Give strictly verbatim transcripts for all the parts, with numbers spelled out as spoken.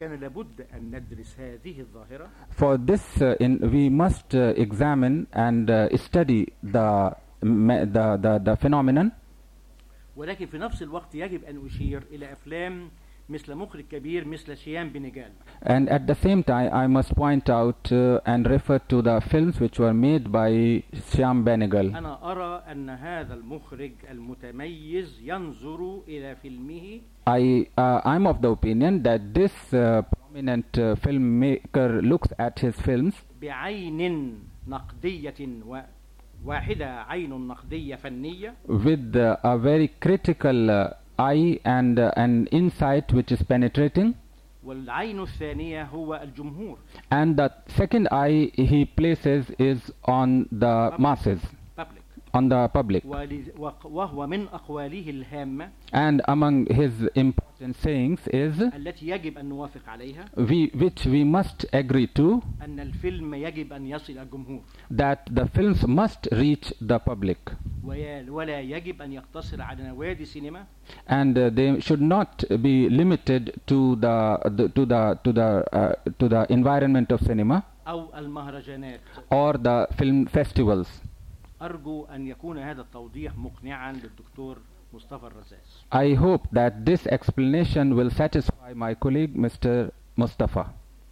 كان لابد أن ندرس هذه الظاهرة. For this, uh, in, we must uh, examine and uh, study the, the, the, the phenomenon. ولكن في نفس الوقت يجب أن أشير إلى أفلام مثل مخرج كبير مثل شيام بنجال. And at the same time, I must point out uh, and refer to the films which were made by Shyam Benegal. أنا أرى أن هذا المخرج المتميز ينظر إلى فيلمه. I uh, I'm of the opinion that this uh, prominent uh, filmmaker looks at his films بعين نقدية واحدة، عين نقدية فنية. with uh, a very critical uh, eye and uh, an insight which is penetrating. والعين الثانية هو الجمهور. And the second eye he places is on the public. masses, public. on the public. وهو من أقواله الهامة. And among his important sayings is التي يجب أن نوافق عليها. we, which we must agree to. أن الفيلم يجب أن يصل الجمهور. That the films must reach the public. ولا يجب أن يقتصر على نوادي سينما. And uh, they should not be limited to the, the to the to the uh, to the environment of cinema. أو المهرجانات. Or the film festivals. أرجو أن يكون هذا التوضيح مقنعا للدكتور مصطفى الرزاز. I hope that this explanation will satisfy my colleague Mister Mustafa.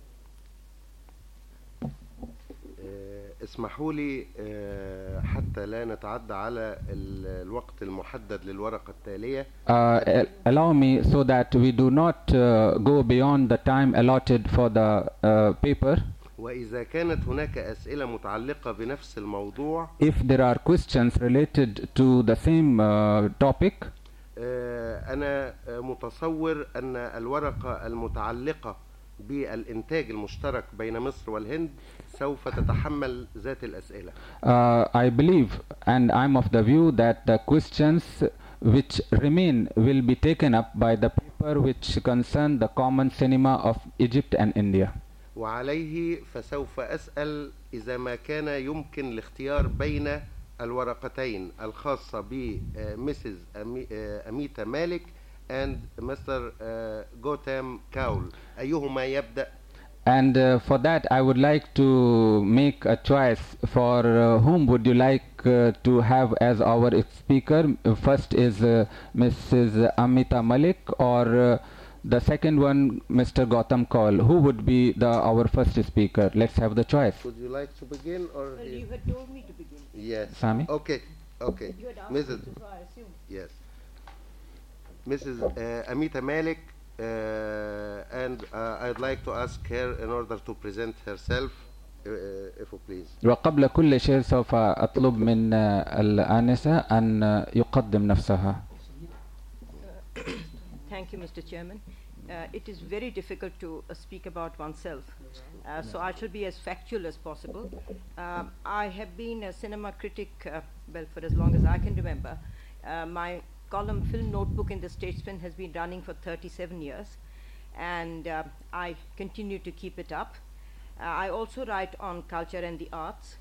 اسمحوا لي حتى لا نتعدى على الوقت المحدد للورقة التالية. Uh, allow me so that we do not uh, go beyond the time allotted for the uh, paper. وإذا كانت هناك أسئلة متعلقة بنفس الموضوع. If there are questions related to the same uh, topic. أنا متصور أن الورقة المتعلقة بالإنتاج المشترك بين مصر والهند سوف تتحمل ذات الأسئلة. Uh, I believe and I'm of the view that the questions which remain will be taken up by the paper which concern the common cinema of Egypt and India. وعليه فسوف أسأل إذا ما كان يمكن الاختيار بين الورقتين الخاصة بمسز أميتا مالك and Mister Gautam Kaul. أيهما يبدأ؟ And uh, for that I would like to make a choice for uh, whom would you like uh, to have as our speaker. First is uh, Missus Amita Malik or uh, the second one Mister Gautam Kaul. Who would be the our first speaker? Let's have the choice. Would you like to begin or? Well, you had told me to begin. Yes. Sami? Okay. Okay. You had asked Missus me to, so I assume. Yes. Missus Uh, Amita Malik, uh, and uh, I'd like to ask her in order to present herself, uh, if you please. وقبل كل شيء سوف أطلب من الآنسة أن يقدم نفسها. Thank you, Mister Chairman. Uh, it is very difficult to uh, speak about oneself, uh, so I shall be as factual as possible. Uh, I have been a cinema critic, uh, well, for as long as I can remember. Uh, my column Film Notebook in the Statesman has been running for thirty-seven years, and uh, I continue to keep it up. Uh, I also write on culture and the arts.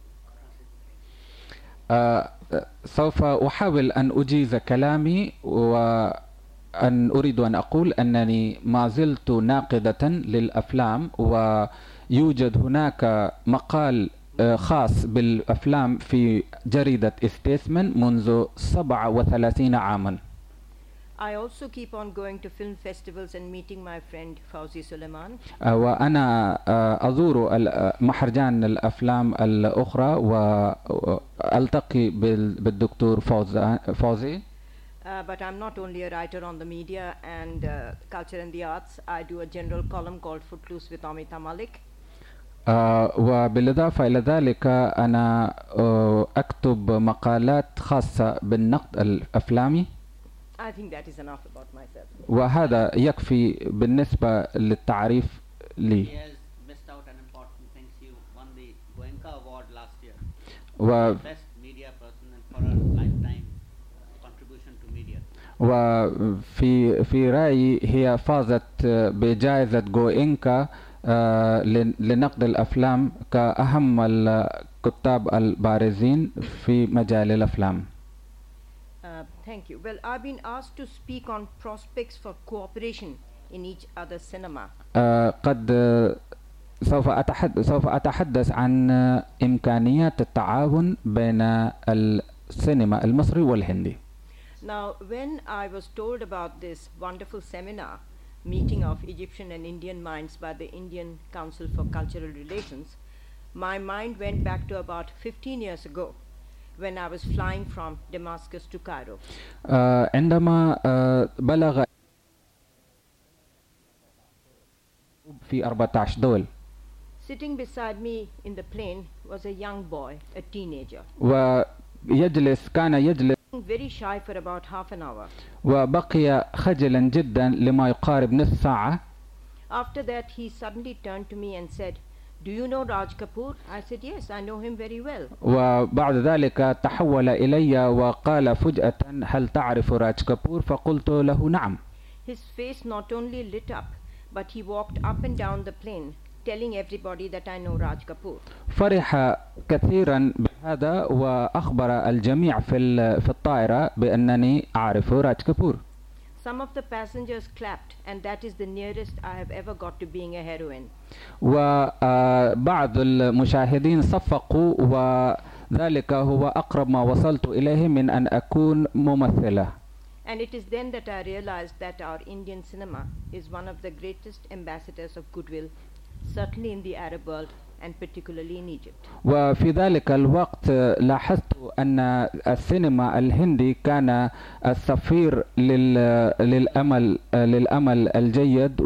uh, سوف أحاول أن أجيز كلامي وأن أريد أن أقول أنني ما زلت ناقدة للأفلام، ويوجد هناك مقال خاص بالأفلام في جريدة ستيتسمان منذ سبعة وثلاثين عاما. I also keep on going to film festivals and meeting my friend Fawzi Suleiman. وأنا أزور مهرجان الأفلام الأخرى وألتقي بالدكتور فوزي. Uh, but I'm not only a writer on the media and uh, culture and the arts. I do a general column called Footloose with Amita Malik. Uh, وبالإضافة إلى ذلك أنا uh, أكتب مقالات خاصة بالنقد الأفلامي. I think that is enough about myself. وهذا يكفي بالنسبة للتعريف لي. He has missed out on important things. You won the Goenka Award last year. و Best media person and for a lifetime contribution to media. وفي في رأيي هي فازت بجائزة جوينكا لنقد الأفلام كأهم الكتاب البارزين في مجال الأفلام. Uh, thank you. Well, I've been asked to speak on prospects for cooperation in each other's cinema. آه، قد آه، سوف أتحدث سوف أتحدث عن آه، إمكانيات التعاون بين السينما المصري والهندي. Now, when I was told about this wonderful seminar, meeting of Egyptian and Indian minds by the Indian Council for Cultural Relations, my mind went back to about fifteen years ago when I was flying from Damascus to Cairo. آه، عندما آه، بلغ في أربعة عشر دول، Sitting beside me in the plane was a young boy, a teenager, ويجلس كان يجلس very shy for about half an hour. وبقي خجلا جدا لما يقارب نصف ساعة. After that, he suddenly turned to me and said, "Do you know Raj Kapoor?" I said, "Yes, I know him very well." وبعد ذلك تحول إلي وقال فجأة: هل تعرف راج كابور؟ فقلت له نعم. His face not only lit up, but he walked up and down the plane telling everybody that I know Raj Kapoor. فرح كثيرا بهذا وأخبر الجميع في ال- في الطائرة بأنني أعرف راج كابور. Some of the passengers clapped, and that is the nearest I have ever got to being a heroine. وبعض المشاهدين صفقوا، وذلك هو أقرب ما وصلت إليه من أن أكون ممثلة. And it is then that I realized that our Indian cinema is one of the greatest ambassadors of goodwill, certainly in the Arab world and particularly in Egypt. وفي ذلك الوقت لاحظت أن السينما الهندي كان السفير لل- للأمل للأمل الجيد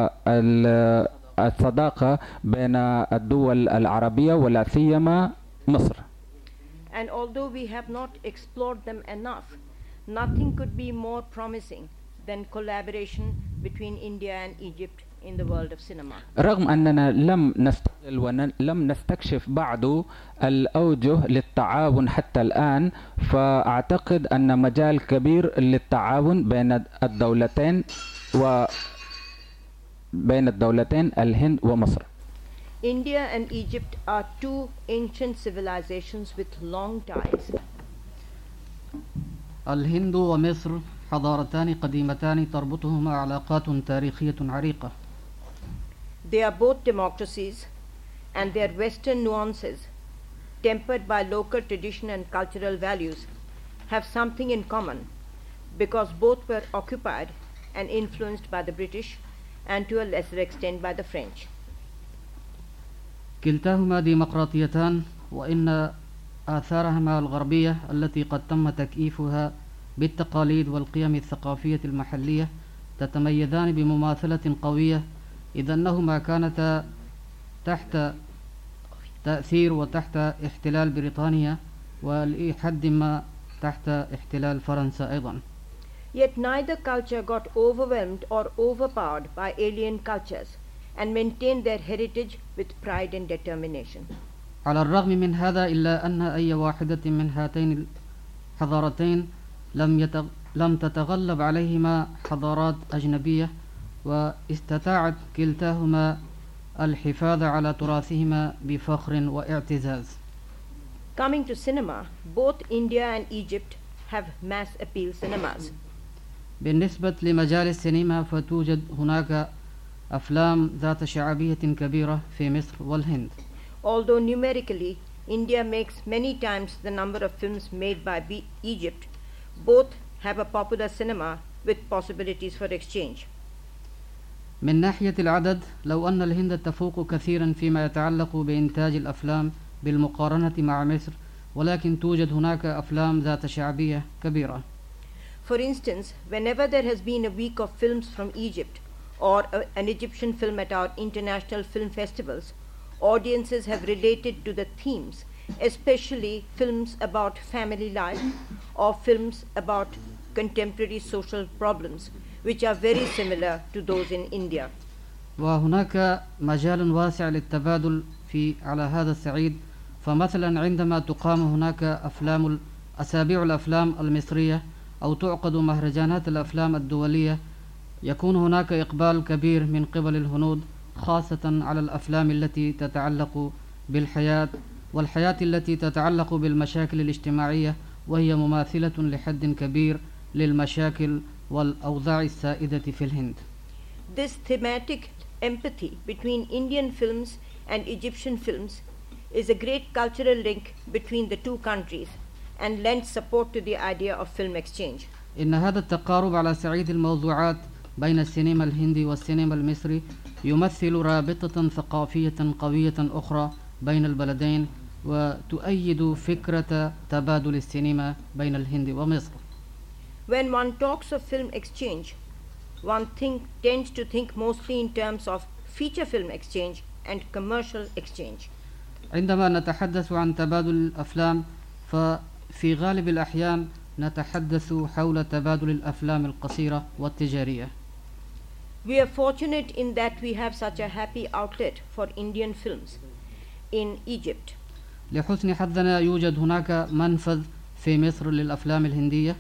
والصداقة بين الدول العربية ولا سيما مصر. And although we have not explored them enough, nothing could be more promising than collaboration between India and Egypt in the world of cinema. رغم أننا لم نستغل ولم نستكشف بعد الأوجه للتعاون حتى الآن، فأعتقد أن مجال كبير للتعاون بين الدولتين و بين الدولتين الهند ومصر. India and Egypt are two ancient civilizations with long ties. الهند ومصر حضارتان قديمتان تربطهما علاقات تاريخية عريقة. They are both democracies, and their Western nuances, tempered by local tradition and cultural values, have something in common because both were occupied and influenced by the British and to a lesser extent by the French. كلتاهما ديمقراطيتان، وإن آثارهما الغربية التي قد تم تكييفها بالتقاليد والقيم الثقافية المحلية تتميزان بمماثلة قوية، إذ أنهما كانتا تحت تأثير وتحت احتلال بريطانيا ولحد ما تحت احتلال فرنسا أيضا. Yet neither culture got overwhelmed or overpowered by alien cultures and maintained their heritage with pride and determination. على الرغم من هذا إلا أن أي واحدة من هاتين الحضارتين لم يتغ... لم تتغلب عليهما حضارات أجنبية، واستطاعت كلتاهما الحفاظ على تراثهما بفخر واعتزاز. Coming to cinema, both India and Egypt have mass appeal cinemas. بالنسبة لمجال السينما فتوجد هناك أفلام ذات شعبية كبيرة في مصر والهند. Although numerically India makes many times the number of films made by B- Egypt, both have a popular cinema with possibilities for exchange. من ناحية العدد، لو أن الهند تفوق كثيرا فيما يتعلق بإنتاج الأفلام بالمقارنة مع مصر، ولكن توجد هناك أفلام ذات شعبية كبيرة. For instance, whenever there has been a week of films from Egypt or a, an Egyptian film at our international film festivals, audiences have related to the themes, especially films about family life or films about contemporary social problems, which are very similar to those in India. وهناك مجال واسع للتبادل في على هذا الصعيد، فمثلا عندما تقام هناك أفلام أسابيع الأفلام المصرية أو تعقد مهرجانات الأفلام الدولية، يكون هناك إقبال كبير من قبل الهنود، خاصة على الأفلام التي تتعلق بالحياة والحياة التي تتعلق بالمشاكل الاجتماعية، وهي مماثلة لحد كبير للمشاكل والأوضاع السائدة في الهند. this thematic empathy between Indian films and Egyptian films is a great cultural link between the two countries and lends support to the idea of film exchange. إن هذا التقارب على صعيد الموضوعات بين السينما الهندي والسينما المصري يمثل رابطة ثقافية قوية أخرى بين البلدين وتؤيد فكرة تبادل السينما بين الهند ومصر. When one talks of film exchange, one think, tends to think mostly in terms of feature film exchange and commercial exchange. عندما نتحدث عن تبادل الأفلام ففي غالب الأحيان نتحدث حول تبادل الأفلام القصيرة والتجارية. We are fortunate in that we have such a happy outlet for Indian films in Egypt. لحسن حظنا يوجد هناك منفذ في مصر للأفلام الهندية.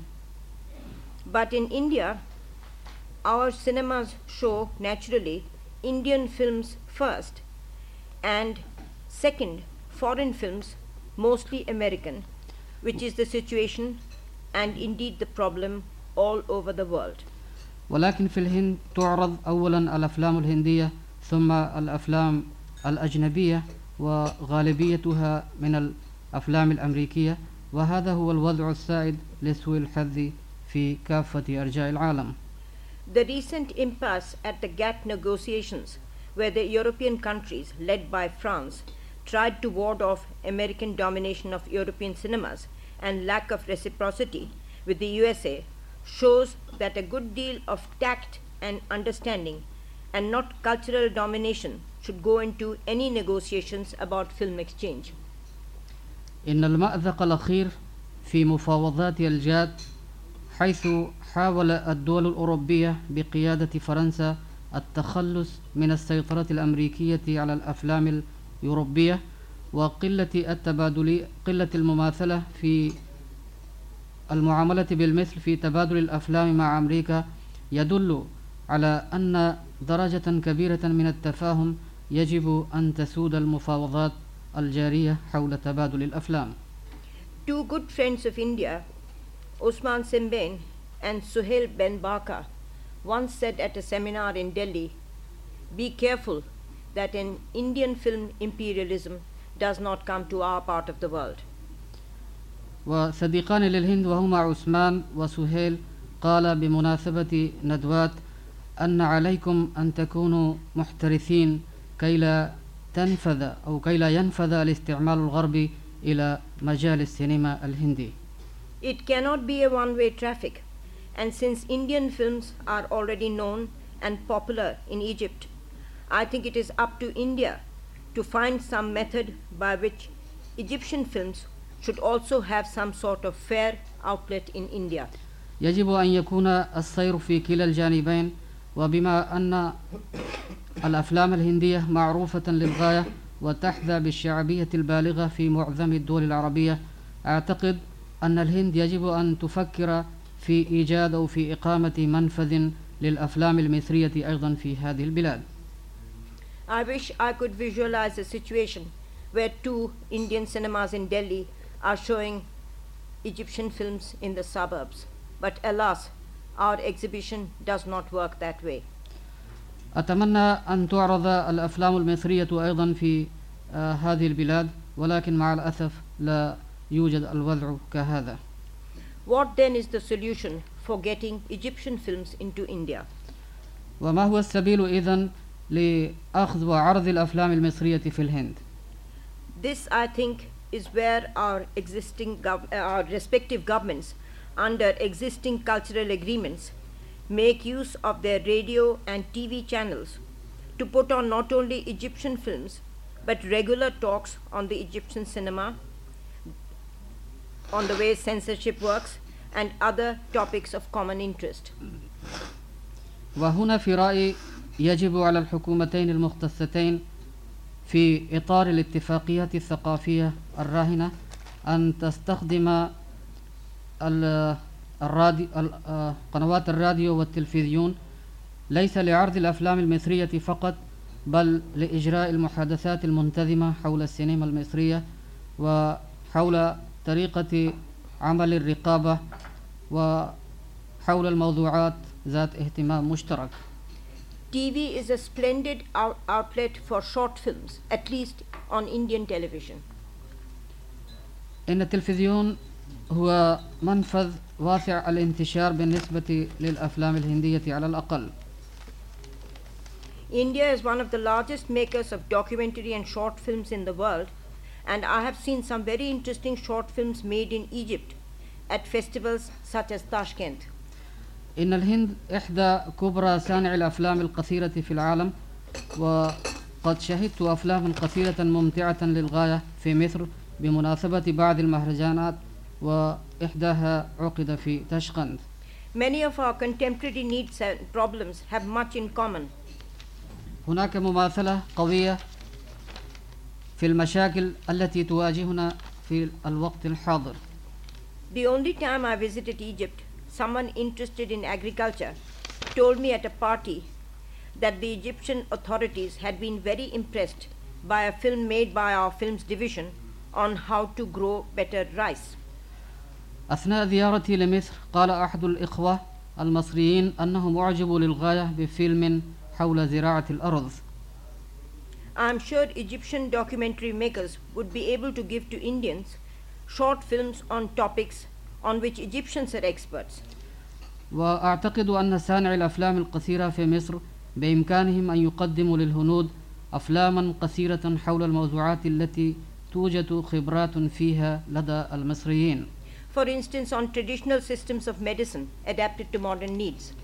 But in India, our cinemas show naturally Indian films first and second foreign films, mostly American, which is the situation and indeed the problem all over the world. ولكن في الهند تعرض أولا الأفلام الهندية ثم الأفلام الأجنبية وغالبيتها من الأفلام الأمريكية، وهذا هو الوضع السائد لسوء الحظ في كافة أرجاء العالم. The recent impasse at the G A T T negotiations, where the European countries led by France tried to ward off American domination of European cinemas and lack of reciprocity with the U S A, shows that a good deal of tact and understanding and not cultural domination should go into any negotiations about film exchange. إن المأزق الأخير في مفاوضات الجات حيث حاول الدول الأوروبية بقيادة فرنسا التخلص من السيطرة الأمريكية على الأفلام الأوروبية وقلة التبادل قلة المماثلة في المعاملة بالمثل في تبادل الأفلام مع أمريكا يدل على أن درجة كبيرة من التفاهم يجب أن تسود المفاوضات الجارية حول تبادل الأفلام. Two good friends of India, Osman Semben and Suhail Ben Baka, once said at a seminar in Delhi, "Be careful that an Indian film imperialism does not come to our part of the world." وصديقان للهند وهما عثمان وسهيل قال بمناسبة ندوات أن عليكم أن تكونوا محترثين كي لا تنفذ أو كي لا ينفذ الاستعمال الغربي إلى مجال السينما الهندي. It cannot be a one-way traffic, and since Indian films are already known and popular in Egypt, I think it is up to India to find some method by which Egyptian films should also have some sort of fair outlet in India. يجب أن يكون السير في كلا الجانبين، وبما أن الأفلام الهندية معروفة للغاية وتحظى بالشعبية البالغة في معظم الدول العربية، أعتقد أن الهند يجب أن تفكر في إيجاد أو في إقامة منفذ للأفلام المصرية أيضا في هذه البلاد. I wish I could visualize a situation where two Indian cinemas in Delhi are showing Egyptian films in the suburbs, but alas, our exhibition does not work that way. أتمنى أن تعرض الأفلام المصرية أيضا في آه هذه البلاد، ولكن مع الأسف لا يوجد الوضع كهذا. What then is the solution for getting Egyptian films into India? وما هو السبيل إذن لأخذ وعرض الأفلام المصرية في الهند؟ This, I think, is where our existing gov- uh, our respective governments, under existing cultural agreements, make use of their radio and T V channels to put on not only Egyptian films, but regular talks on the Egyptian cinema, on the way censorship works, and other topics of common interest. وهنا في رأيي يجب على الحكومتين المختصتين في إطار الاتفاقيات الثقافية الراهنة أن تستخدم الراديو قنوات الراديو والتلفزيون ليس لعرض الأفلام المصرية فقط، بل لإجراء المحادثات المنتظمة حول السينما المصرية وحول طريقة عمل الرقابة وحول الموضوعات ذات اهتمام مشترك. T V is a splendid out- outlet for short films, at least on Indian television. إن التلفزيون هو منفذ واسع الانتشار بالنسبة للأفلام الهندية على الأقل. India is one of the largest makers of documentary and short films in the world, and I have seen some very interesting short films made in Egypt at festivals such as Tashkent. إن الهند إحدى كبرى صانع الأفلام القصيرة في العالم، وقد شهدت أفلاما قصيرة ممتعة للغاية في مصر بمناسبة بعض المهرجانات، وإحداها عقد في تاشقند. Many of our contemporary needs and problems have much in common. هناك مماثلة قوية في المشاكل التي تواجهنا في الوقت الحاضر. The only time I visited Egypt, someone interested in agriculture told me at a party that the Egyptian authorities had been very impressed by a film made by our films division on how to grow better rice. أثناء زيارتي لمصر قال أحد الإخوة المصريين أنهم أعجبوا للغاية بفيلم حول زراعة الأرز. I am sure Egyptian documentary makers would be able to give to Indians short films on topics on which Egyptians are experts. وأعتقد أن صانعي الأفلام القصيرة في مصر بإمكانهم أن يقدموا للهنود أفلاما قصيرة حول الموضوعات التي توجد خبرات فيها لدى المصريين. For instance, on traditional systems of medicine adapted to modern needs.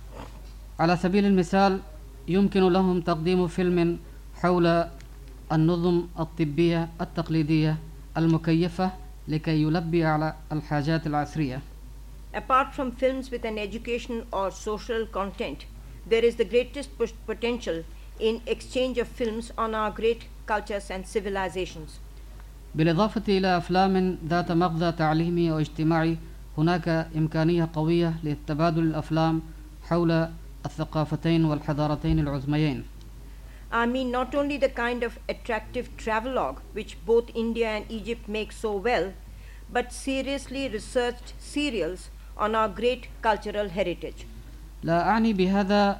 على سبيل المثال يمكن لهم تقديم فيلم حول النظم الطبية التقليدية المكيفة لكي يلبي على الحاجات العصرية. Apart from films with an educational or social content, there is the greatest pos- potential in exchange of films on our great cultures and civilizations. بالإضافة إلى أفلام ذات مغزى تعليمي واجتماعي، هناك إمكانية قوية لتبادل الأفلام حول الثقافتين والحضارتين العظميين. I mean not only the kind of attractive travelogue which both India and Egypt make so well, but seriously researched serials on our great cultural heritage. لا أعني بهذا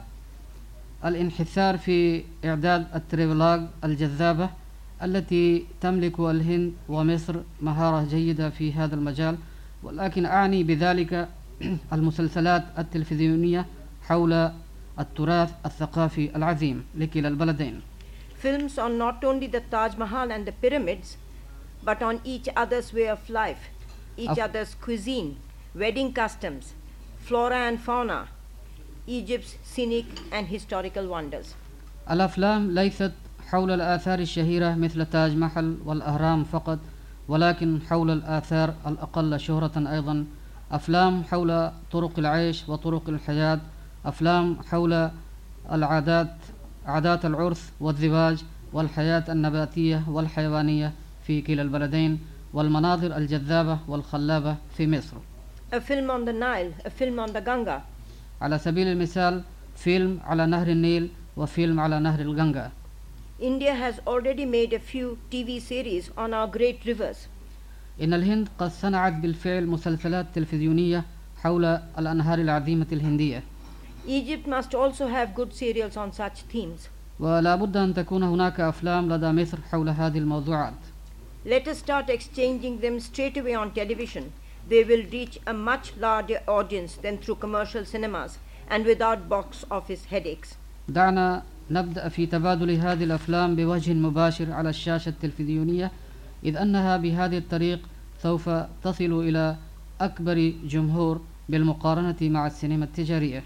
الانحسار في إعداد التريفلاج الجذابة التي تملك الهند ومصر مهارة جيدة في هذا المجال، ولكن أعني بذلك المسلسلات التلفزيونية حول التراث الثقافي العظيم لكلا البلدين. Films on not only the Taj Mahal and the pyramids, but on each other's way of life, each Af- other's cuisine, wedding customs, flora and fauna, Egypt's scenic and historical wonders. الأفلام ليست حول الآثار الشهيرة مثل تاج محل والأهرام فقط، ولكن حول الآثار الأقل شهرة أيضا. أفلام حول طرق العيش وطرق الحياة، أفلام حول العادات، عادات العرس والزواج والحياة النباتية والحيوانية في كلا البلدين، والمناظر الجذابة والخلابة في مصر. A film on the Nile, a film on the Ganga. على سبيل المثال فيلم على نهر النيل وفيلم على نهر الغنغا. India has already made a few T V series on our great rivers. إن الهند قد صنعت بالفعل مسلسلات تلفزيونية حول الأنهار العظيمة الهندية، Egypt must also have good serials on such themes. ولا بد أن تكون هناك أفلام لدى مصر حول هذه الموضوعات. Let us start exchanging them straight away on television. They will reach a much larger audience than through commercial cinemas and without box office headaches. دعنا نبدأ في تبادل هذه الأفلام بوجه مباشر على الشاشة التلفزيونية، إذ أنها بهذه الطريق سوف تصل إلى أكبر جمهور بالمقارنة مع السينما التجارية.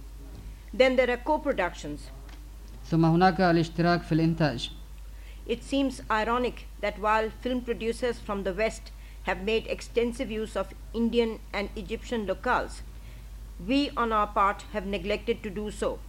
Then there are co-productions. ثم هناك الاشتراك في الإنتاج. It seems ironic that while film producers from the West have made extensive use of Indian and Egyptian locales, we on our part have neglected to do so.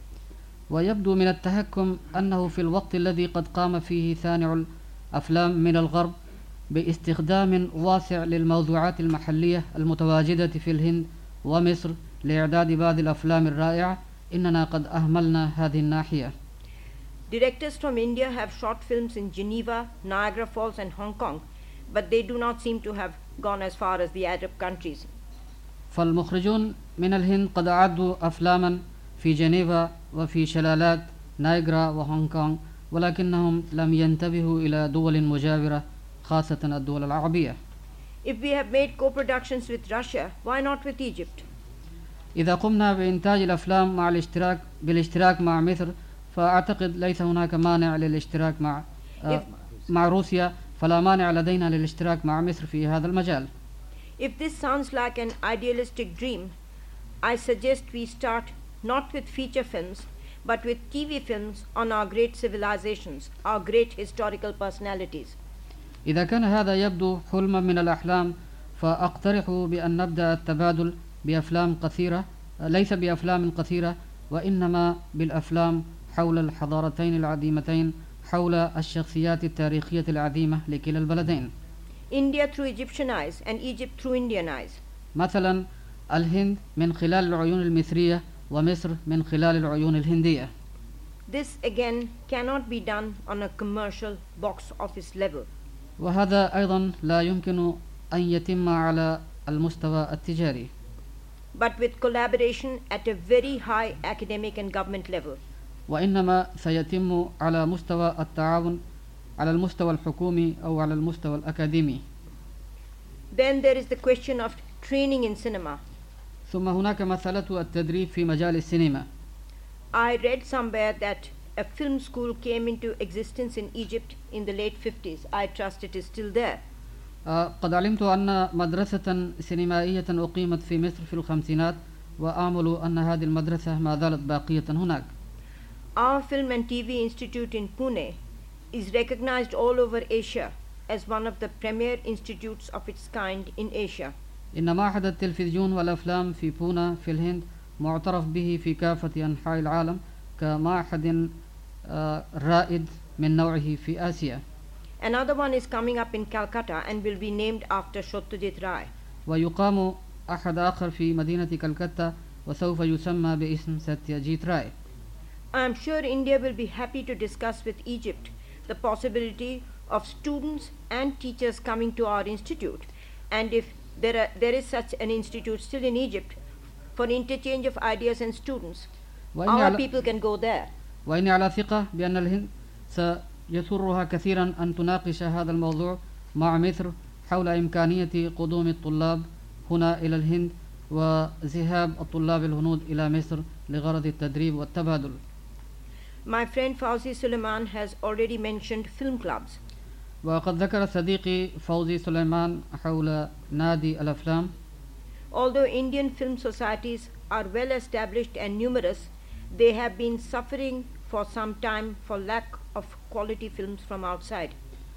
ويبدو من التهكم أنه في الوقت الذي قد قام فيه صانع الأفلام من الغرب باستخدام واسع للموضوعات المحلية المتواجدة في الهند ومصر لإعداد بعض الأفلام الرائعة، إننا قد أهملنا هذه الناحية. Directors from India have shot films in Geneva, Niagara Falls and Hong Kong, but they do not seem to have gone as far as the Arab countries. فالمخرجون من الهند قد أعدوا أفلاما في جنيفا وفي شلالات نايجرا وهونغ كونغ، ولكنهم لم ينتبهوا إلى دول مجاورة خاصة الدول العربية. If we have made co-productions with Russia, why not with Egypt? إذا قمنا بإنتاج الأفلام مع الاشتراك بالاشتراك مع مصر، فأعتقد ليس هناك مانع للاشتراك مع آه مع روسيا، فلا مانع لدينا للاشتراك مع مصر في هذا المجال. If this sounds like an idealistic dream, I suggest we start not with feature films, but with T V films on our great civilizations, our great historical personalities. إذا كان هذا يبدو حلما من الأحلام، فأقترح بأن نبدأ التبادل بأفلام قصيرة، ليس بأفلام قصيرة وإنما بالأفلام حول الحضارتين العظيمتين، حول الشخصيات التاريخية العظيمة لكلا البلدين. India through Egyptian eyes and Egypt through Indian eyes. مثلا الهند من خلال العيون المصرية ومصر من خلال العيون الهندية. This again cannot be done on a commercial box office level. وهذا أيضا لا يمكن أن يتم على المستوى التجاري. But with collaboration at a very high academic and government level. وإنما سيتم على مستوى التعاون على المستوى الحكومي أو على المستوى الأكاديمي. Then there is the question of training in cinema. ثم هناك مسألة التدريب في مجال السينما. I read somewhere that a film school came into existence in Egypt in the late fifties. I trust it is still there. آه قد علمت أن مدرسة سينمائية أقيمت في مصر في الخمسينات، وآمل أن هذه المدرسة ما زالت باقية هناك. Our Film and T V Institute in Pune is recognized all over Asia as one of the premier institutes of its kind in Asia. إن معهد التلفزيون والأفلام في بونا في الهند معترف به في كافة أنحاء العالم كمعهد آه رائد من نوعه في آسيا. Another one is coming up in Calcutta and will be named after Satyajit Ray. ويقام أحد آخر في مدينة كلكتة وسوف يسمى باسم ستياجيت راي. I am sure India will be happy to discuss with Egypt the possibility of students and teachers coming to our institute, and if there are, there is such an institute still in Egypt for interchange of ideas and students, our people can go there. وإني على ثقة بأن الهند سيسرها كثيرا أن تناقش هذا الموضوع مع مصر حول إمكانية قدوم الطلاب هنا إلى الهند وذهاب الطلاب الهنود إلى مصر لغرض التدريب والتبادل. My friend Fauzi Suleiman has already mentioned film clubs. وقد ذكر صديقي فوزي سليمان حول نادي الأفلام. Although Indian film societies are well established and numerous, they have been suffering for some time for lack of quality films from outside.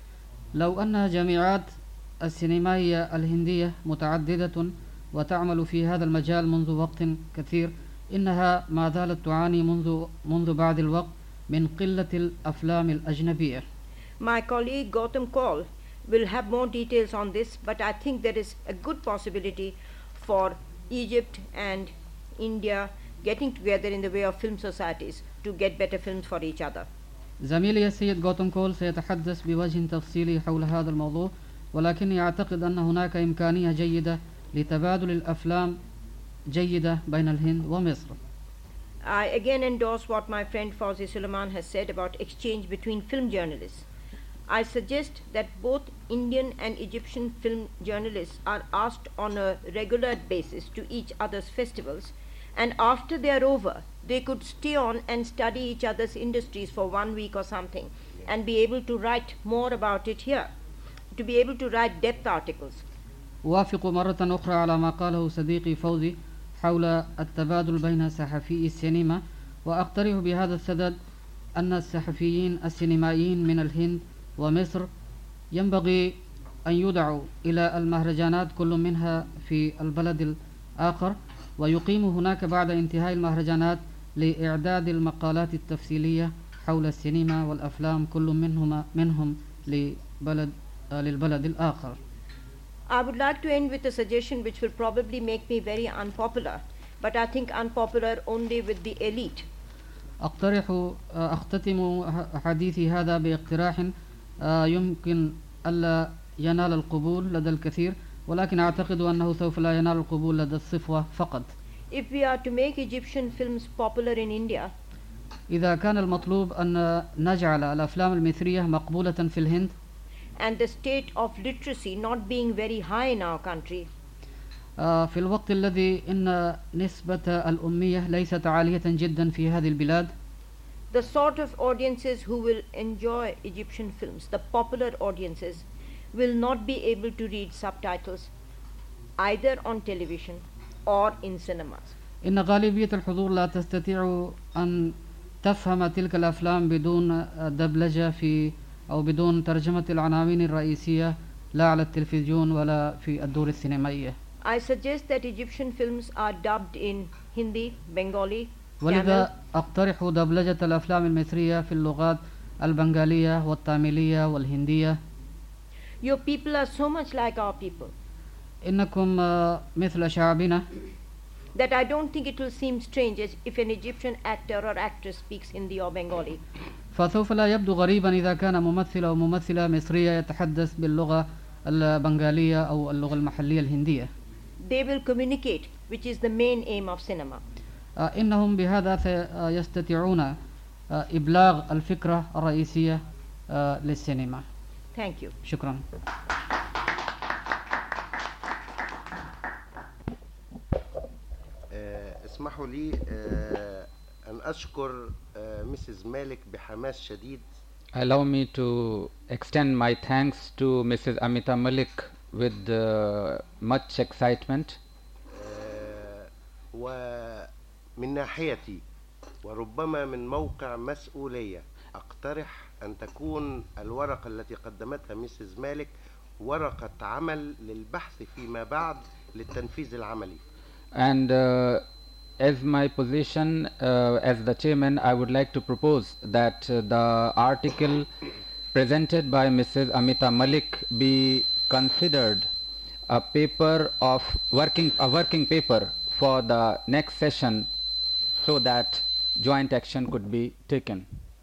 لو أن جامعات السينمائية الهندية متعددة وتعمل في هذا المجال منذ وقت كثير، إنها ما زالت تعاني منذ منذ بعض الوقت من قلة الأفلام الأجنبية. My colleague Gautam Kaul will have more details on this, but I think there is a good possibility for Egypt and India getting together in the way of film societies to get better films for each other. زميلي السيد غوتم كول سيتحدث بوجه تفصيلي حول هذا الموضوع، ولكني أعتقد أن هناك إمكانية جيدة لتبادل الأفلام جيدة بين الهند ومصر. I again endorse what my friend Fauzi Suleiman has said about exchange between film journalists. I suggest that both Indian and Egyptian film journalists are asked on a regular basis to each other's festivals, and after they are over, they could stay on and study each other's industries for one week or something and be able to write more about it here, to be able to write depth articles. أوافق مرة أخرى على ما قاله صديقي فوزي حول التبادل بين صحفي السينما، وأقترح بهذا السدد أن الصحفيين السينمائيين من الهند ومصر ينبغي أن يدعوا إلى المهرجانات كل منها في البلد الآخر، ويقيموا هناك بعد انتهاء المهرجانات لإعداد المقالات التفصيلية حول السينما والأفلام كل منهما منهم لبلد آه للبلد الآخر. I would like to end with a suggestion which will probably make me very unpopular, but I think unpopular only with the elite. أقترح أختتم حديثي هذا باقتراح يمكن ألا ينال القبول لدى الكثير، ولكن أعتقد أنه سوف لا ينال القبول لدى الصفوة فقط. if we are to make Egyptian films popular in India, إذا كان المطلوب أن نجعل الأفلام المصرية مقبولة في الهند and the state of literacy not being very high in our country, آه، في الوقت الذي إن نسبة الأمية ليست عالية جدا في هذه البلاد، the sort of audiences who will enjoy Egyptian films, the popular audiences, will not be able to read subtitles either on television or in cinemas. إن غالبية الحضور لا تستطيع أن تفهم تلك الأفلام بدون دبلجة في أو بدون ترجمة العناوين الرئيسية لا على التلفزيون ولا في الدور السينمائية. I suggest that Egyptian films are dubbed in Hindi, Bengali, ولذا أقترح دبلجة الأفلام المصرية في اللغات البنغالية والتاميلية والهندية. Your people are so much like our people إنكم آه، مثل شعبنا that I don't think it will seem strange as if an Egyptian actor or actress speaks Hindi or Bengali. فسوف لا يبدو غريبا إذا كان ممثل أو ممثلة مصرية يتحدث باللغة البنغالية أو اللغة المحلية الهندية. They will communicate, which is the main aim of cinema. آه، إنهم بهذا سيستطيعون آه، إبلاغ الفكرة الرئيسية آه، للسينما. Thank you. شكرا. آه، اسمحوا لي آه، أن أشكر آه، مسز مالك بحماس شديد. Allow me to extend my thanks to Missus Amita Malik with uh, much excitement. آه، ومن ناحيتي وربما من موقع مسؤولية أقترح أن تكون الورقة التي قدمتها مسز مالك ورقة عمل للبحث فيما بعد للتنفيذ العملي. And uh, as my position uh, as the chairman, I would like to propose that uh, the article presented by Missus Amita Malik be considered a paper of working a working paper for the next session, so that joint action could be taken.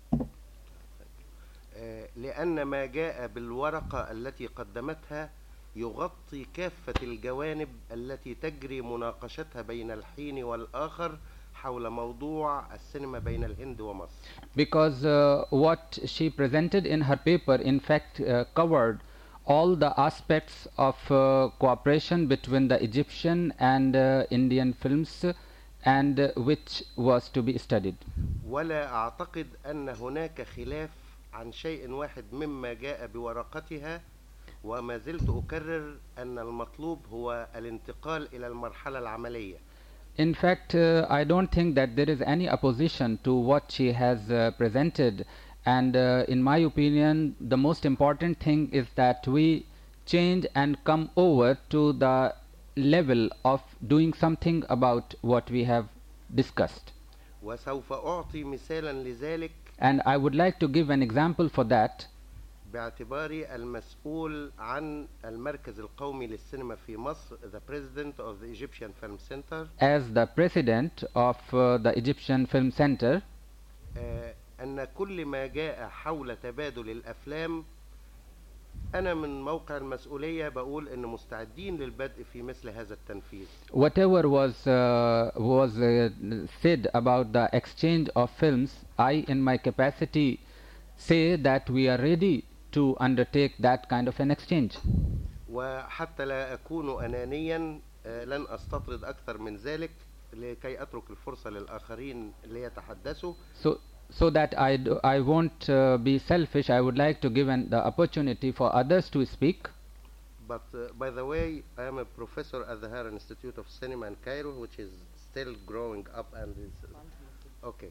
آه، لأن ما جاء بالورقة التي قدمتها يغطي كافة الجوانب التي تجري مناقشتها بين الحين والآخر حول موضوع السينما بين الهند ومصر. Because uh, what she presented in her paper in fact uh, covered all the aspects of uh, cooperation between the Egyptian and uh, Indian films, and uh, which was to be studied. ولا أعتقد أن هناك خلاف عن شيء واحد مما جاء بورقتها، وما زلت أكرر أن المطلوب هو الانتقال إلى المرحلة العملية. In fact, uh, I don't think that there is any opposition to what she has uh, presented, and uh, in my opinion the most important thing is that we change and come over to the level of doing something about what we have discussed. وسوف أعطي مثالا لذلك And I would like to give an example for that. باعتباري المسؤول عن المركز القومي للسينما في مصر, the president of the Egyptian Film Center. As the president of uh, the Egyptian Film Center, آه، أن كل ما جاء حول تبادل الأفلام أنا من موقع المسؤولية بقول إن مستعدين للبدء في مثل هذا التنفيذ. whatever was uh, was uh, said about the exchange of films, I in my capacity say that we are ready to undertake that kind of an exchange. وحتى لا أكون أنانيا آه، لن أستطرد أكثر من ذلك لكي أترك الفرصة للآخرين ليتحدثوا. So so that I do, I won't uh, be selfish, I would like to give an, the opportunity for others to speak. But uh, by the way, I am a professor at the Hara Institute of Cinema in Cairo, which is still growing up and is okay.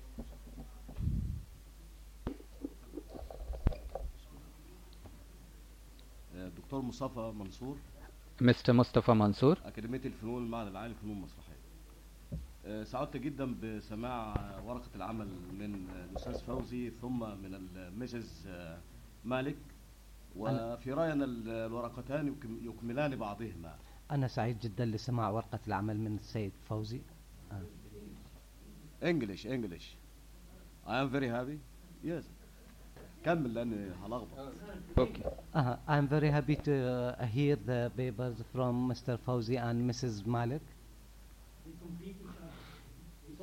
دكتور مصطفى منصور، Mister Mustafa Mansour, أكاديمية الفنون المعهد العالي للفنون المسرحية. آه، سعدت جدا بسماع ورقة العمل من الأستاذ فوزي ثم من المسز آه، مالك، وفي رأينا ال- الورقتان يكم- يكملان بعضهما. أنا سعيد جدا لسماع ورقة العمل من السيد فوزي. آه. English English I am very happy. Yes. كمل لأني هلخبط. okay. Uh, I am very happy to uh, hear the papers from Mister Fauzi and Missus Malik.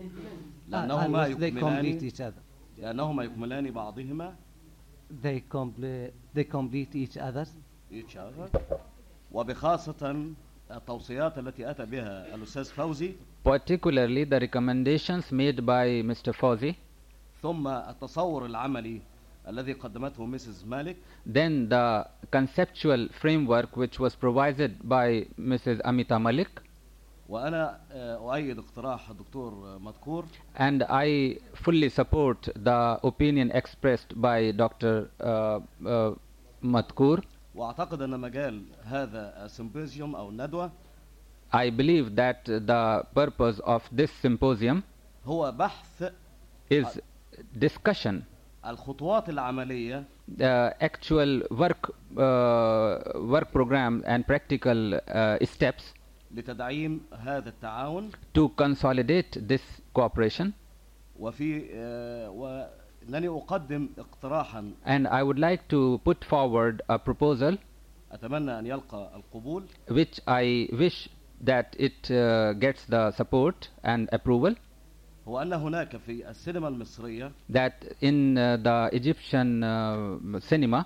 لأنهما and they complete يكملان each other. لأنهما يكملان بعضهما They complete they complete each other. each other. وبخاصة التوصيات التي أتى بها الأستاذ فوزي particularly the recommendations made by Mister Fauzi, ثم التصور العملي الذي قدمته مسز مالك then the conceptual framework which was provided by Missus Amita Malik, وأنا آه، أؤيد اقتراح الدكتور مذكور and I fully support the opinion expressed by Doctor Uh, uh, Matkur. وأعتقد أن مجال هذا السيمبوزيوم أو الندوة I believe that the purpose of this symposium هو بحث is discussion, الخطوات العملية the actual work uh, work program and practical uh, steps لتدعيم هذا التعاون to consolidate this cooperation. وفي آه، وأنني أقدم اقتراحا And I would like to put forward a proposal أتمنى أن يلقى القبول which I wish that it uh, gets the support and approval, هو أن هناك في السينما المصرية that in uh, the Egyptian uh, cinema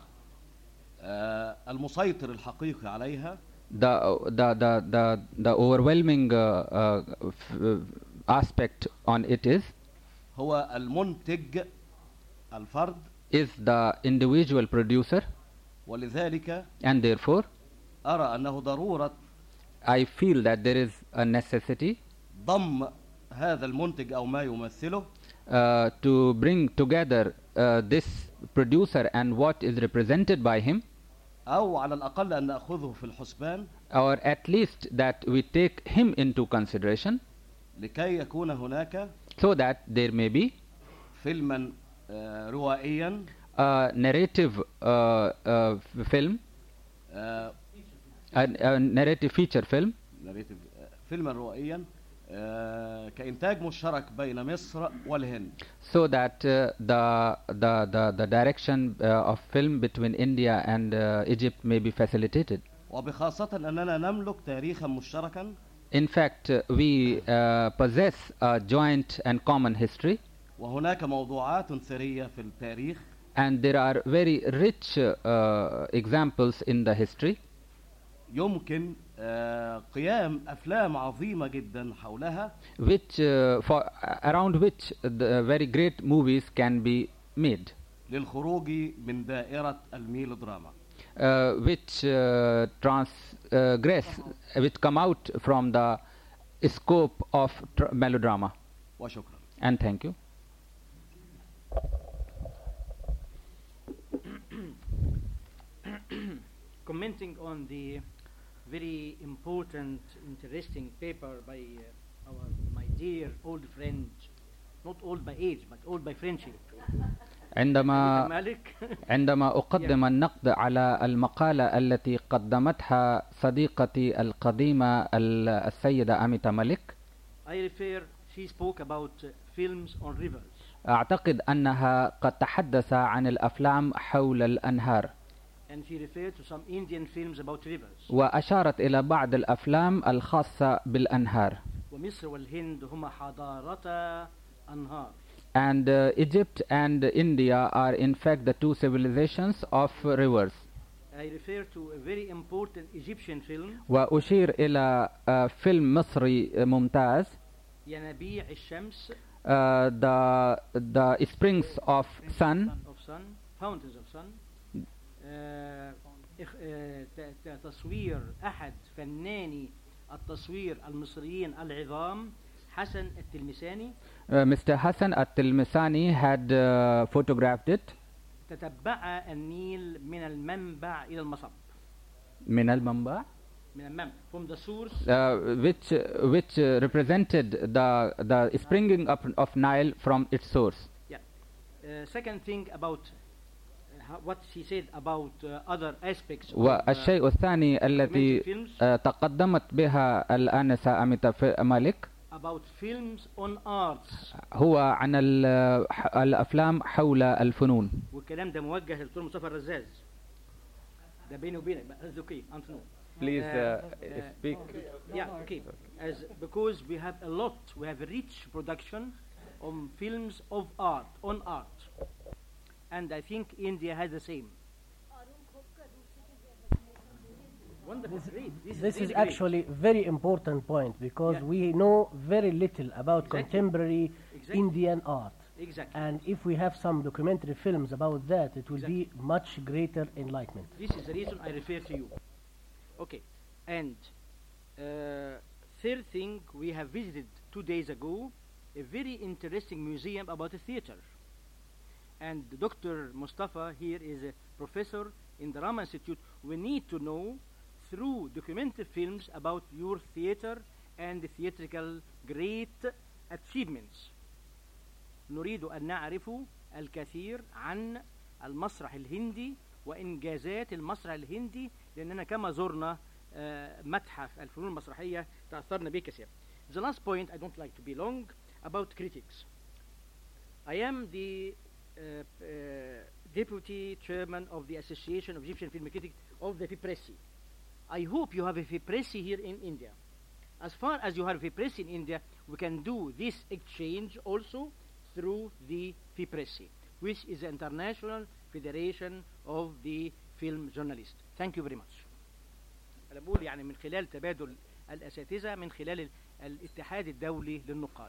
آه، المسيطر الحقيقي عليها the the the the, the overwhelming uh, uh, f- aspect on it is هو المنتج الفرد is the individual producer, ولذلك and therefore أرى أنه ضرورة I feel that there is a necessity ضم هذا المنتج أو ما يمثله uh, to bring together uh, this producer and what is represented by him, أو على الأقل أن نأخذه في الحسبان or at least that we take him into consideration, لكي يكون هناك so that there may be فيلما آه، روائيا a narrative uh, uh, film, آه، a, a narrative feature film, narrative، آه، فيلما روائيا آه، كإنتاج مشترك بين مصر والهند so that uh, the, the the the direction uh, of film between India and uh, Egypt may be facilitated. وبخاصة أننا نملك تاريخا مشتركا In fact, uh, we uh, possess a joint and common history, وهناك موضوعات ثرية في التاريخ and there are very rich uh, examples in the history, يمكن آه، قيام أفلام عظيمة جدا حولها which uh, for around which the very great movies can be made, للخروج من دائرة الميلودراما. uh, which uh, transgress, which come out from the scope of tr- melodrama. وشكرا. And thank you. Commenting on the very important, interesting paper by uh, our my dear old friend, not old by age but old by friendship, عندما Malik. عندما أقدم النقد على المقالة التي قدمتها صديقتي القديمة ال- السيدة أميتا مالك، I refer, she spoke about uh, films on rivers, أعتقد أنها قد تحدث عن الأفلام حول الأنهار، and she referred to some Indian films about rivers. وأشارت إلى بعض الأفلام الخاصة بالأنهار. ومصر والهند هما حضارتا أنهار. And uh, Egypt and India are in fact the two civilizations of rivers. I refer to a very important Egyptian film, وأشير إلى uh, فيلم مصري ممتاز، ينابيع الشمس, uh, the the springs of sun, of sun, fountains of sun. آه، إخ- آه، ت- ت- تصوير أحد فناني التصوير المصريين العظام حسن التلمساني. uh, Mister Hassan At-Tilmisani had uh, photographed it. تتبع النيل من المنبع إلى المصب. من المنبع, من المنبع, from the source. uh, which which uh, represented the the springing up of Nile from its source. Yeah. Uh, second thing about uh, how- what she said about uh, other aspects of uh, والشيء الثاني التي films, uh, تقدمت بها الآنسة أميتا ف- مالك about films on arts. هو عن ال- ح- الأفلام حول الفنون. والكلام ده موجه للدكتور مصطفى الرزاز. ده بيني وبينك بقى، that's okay, أنت نو. please Uh, uh, uh, speak. Yeah, okay. As because we have a lot, we have a rich production on films of art, on art, and I think India has the same. Wonderful, great. This, This is, is really great. actually very important point because Yeah. we know very little about Exactly. contemporary Exactly. Indian art. Exactly. And if we have some documentary films about that, it will Exactly. be much greater enlightenment. This is the reason I refer to you. Okay, and uh, third thing, we have visited two days ago a very interesting museum about the theater. And Doctor Mustafa here is a professor in the Rama Institute. We need to know through documentary films about your theater and the theatrical great achievements. نريد أن نعرف الكثير عن المسرح الهندي وإنجازات المسرح الهندي لأننا كما زرنا آه، متحف الفنون المسرحية تأثرنا به كثيرا. The last point, I don't like to be long, about critics. I am the uh, uh, deputy chairman of the Association of Egyptian Film Critics of the FIPRESSI. I hope you have a FIPRESSI here in India. As far as you have a FIPRESSI in India, we can do this exchange also through the FIPRESSI, which is the International Federation of the Film Journalists. Thank you very much. أنا بقول يعني من خلال تبادل الأساتذة من خلال ال- الاتحاد الدولي للنقاد.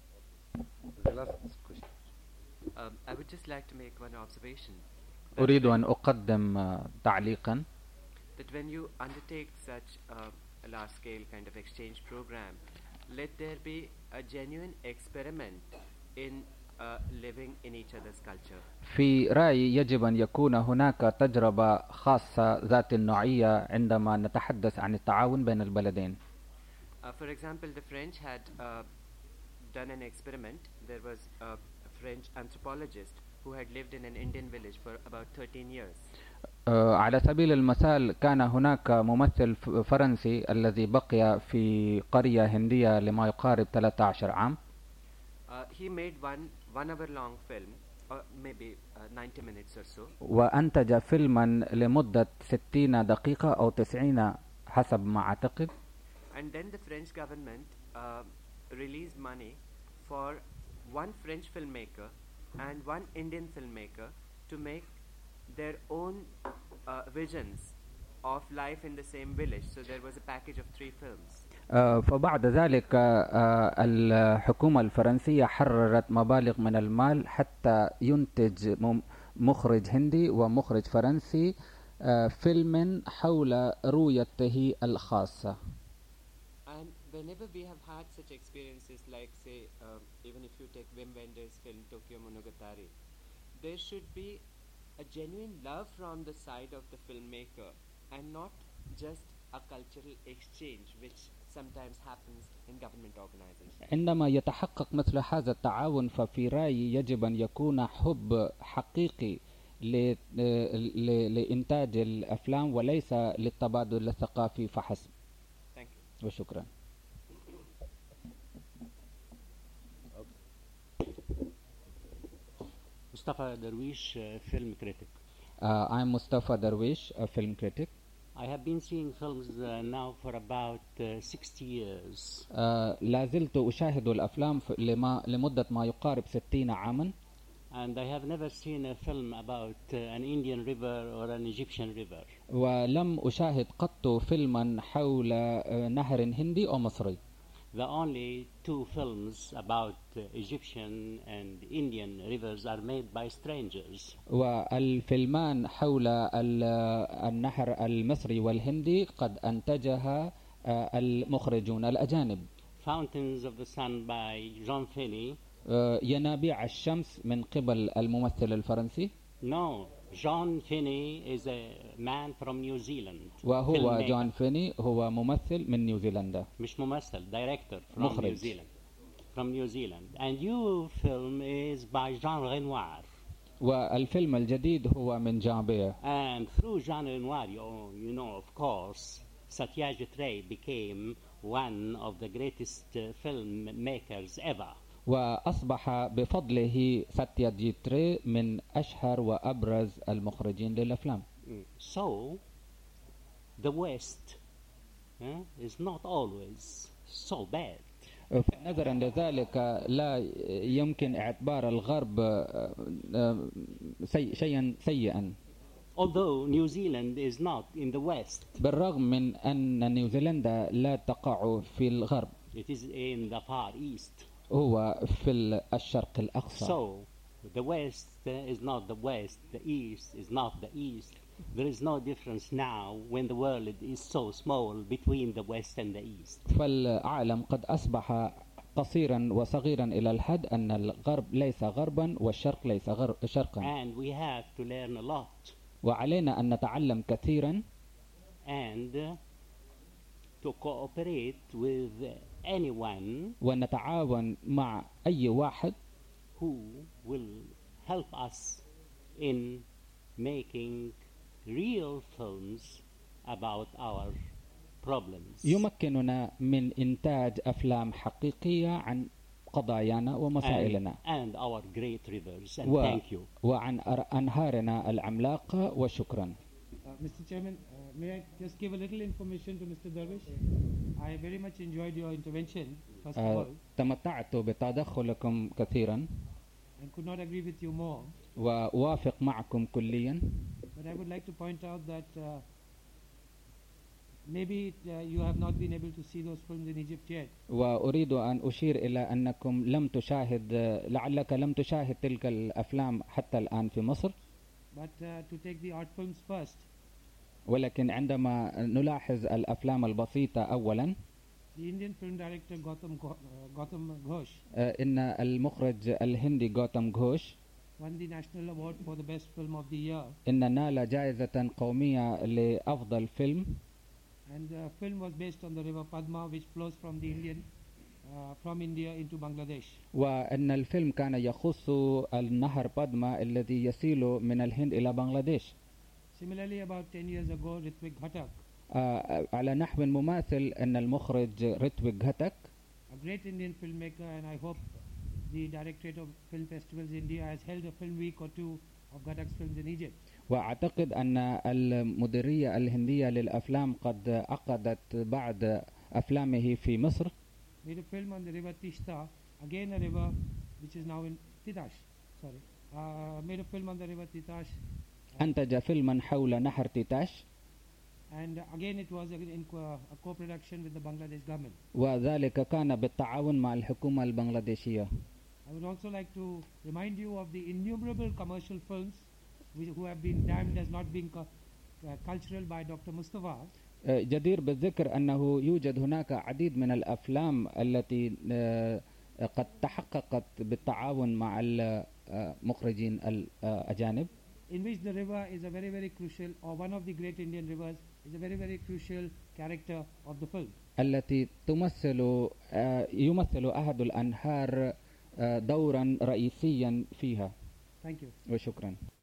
The last question. Um, I would just like to make one observation. that أريد when- أن أقدم آه، تعليقا. That when you undertake such uh, a large-scale kind of exchange program, let there be a genuine experiment in uh, living in each other's culture. في رأيي يجب أن يكون هناك تجربة خاصة ذات النوعية عندما نتحدث عن التعاون بين البلدين. Uh, for example, the French had uh, done an experiment. There was a French anthropologist who had lived in an Indian village for about thirteen years. آه، على سبيل المثال كان هناك ممثل ف- فرنسي الذي بقي في قرية هندية لما يقارب ثلاثة عشر عام. Uh, he made one one hour long film, or maybe uh, ninety minutes or so. وأنتج فيلما لمدة ستين دقيقة أو تسعين حسب ما أعتقد. And then the French government uh, released money for one French filmmaker and one Indian filmmaker to make their own uh, visions of life in the same village. So there was a package of three films. آه، فبعد ذلك آه، الحكومة الفرنسية حررت مبالغ من المال حتى ينتج مم- مخرج هندي ومخرج فرنسي آه، فيلم حول رؤيته الخاصة. And whenever we have had such experiences, like say, um, even if you take Wim Wenders' film Tokyo Monogatari, there should be a genuine love from the side of the filmmaker and not just a cultural exchange, which sometimes happens in government organizations. عندما يتحقق مثل هذا التعاون ففي رأيي يجب أن يكون حب حقيقي ل- ل- لإنتاج الأفلام وليس للتبادل الثقافي فحسب. Thank you. وشكرا. Mustafa Darwish, uh, film critic. Uh, I'm Mustafa Darwish, a film critic. I have been seeing films uh, now for about uh, sixty years. آه، لا زلت أشاهد الأفلام ف- لما لمدة ما يقارب ستين عاما. And I have never seen a film about uh, an Indian river or an Egyptian river. ولم أشاهد قط فيلما حول آه، نهر هندي أو مصري. The only two films about uh, Egyptian and Indian rivers are made by strangers. والفيلمان حول ال- النهر المصري والهندي قد أنتجها آه، المخرجون الأجانب. Fountains of the Sun by John Finney. آه، ينابيع الشمس من قبل الممثل الفرنسي. No, John Finney is a man from New Zealand. وهو filmmaker. جون فيني هو ممثل من نيوزيلندا. مش ممثل, director from مخرج. New Zealand. From New Zealand. And your film is by Jean Renoir. والفيلم الجديد هو من جان بير. And through Jean Renoir, you, you know, of course, Satyajit Ray became one of the greatest uh, filmmakers ever. وأصبح بفضله ساتياجيت ري من أشهر وأبرز المخرجين للأفلام. So, the West uh, is not always so bad. نظرا لذلك لا يمكن اعتبار الغرب سي شيئا سيئا. Although New Zealand is not in the west. بالرغم من أن نيوزيلندا لا تقع في الغرب. It is in the far east. هو في الشرق الأقصى. So the west is not the west, the east is not the east. There is no difference now when the world is so small between the west and the east. فالعالم قد أصبح قصيرا وصغيرا إلى الحد أن الغرب ليس غربا والشرق ليس غرب شرقا. And we have to learn a lot. وعلينا أن نتعلم كثيرا. And to cooperate with anyone. ونتعاون مع أي واحد. Who will help us in making real films about our problems. يمكننا من إنتاج أفلام حقيقية عن قضايانا ومسائلنا. And, and our great rivers. And و thank you. وعن أنهارنا العملاقة وشكرا. Uh, Mister Chairman, uh, may I just give a little information to Mister Darwish? I very much enjoyed your intervention, first of all. تمتعت بتدخلكم كثيرا. I could not agree with you more. ووافق معكم كليا. But I would like to point out that uh, maybe uh, you have not been able to see those films in Egypt yet. وأريد أن أشير إلى أنكم لم تشاهد لعلك لم تشاهد تلك الأفلام حتى الآن في مصر. But uh, to take the art films first. ولكن عندما نلاحظ الأفلام البسيطة أولا. The Indian film director Gautam Go- uh, Gautam Ghosh. إن المخرج الهندي غوتام غوش. Won the national award for the best film of the year. إن نال جائزة قومية لأفضل فيلم. And the film was based on the river Padma, which flows from the Indian, uh, from India into Bangladesh. وأن الفيلم كان يخص النهر بادما الذي يسيل من الهند إلى بنغلاديش. Similarly, about ten years ago, Ritwik Ghatak. آه على نحو مماثل أن المخرج ريتويك غاتك. A great Indian filmmaker, and I hope the Directorate of Film Festivals India has held a film week or two of Ghatak's films in Egypt. وأعتقد أن المديرية الهندية للأفلام قد عقدت بعض أفلامه في مصر. Made a film on the river Tishta, again a river which is now in Titash. Sorry, uh, made a film on the river Titash. أنتج فيلما حول نهر تيتاش. And uh, again it was a, in co- a co-production with the Bangladesh government. وذلك كان بالتعاون مع الحكومة البنغلاديشية. I would also like to remind you of the innumerable commercial films which, who have been damned as not being cu- uh, cultural by Doctor Mustafa. جدير بالذكر أنه يوجد هناك عديد من الأفلام التي قد تحققت بالتعاون مع المخرجين الأجانب. In which the river is a very very crucial, or one of the great Indian rivers is a very very crucial character of the film. التي تمثل يمثل أحد الأنهار دورا رئيسيا فيها. Thank you. وشكرا.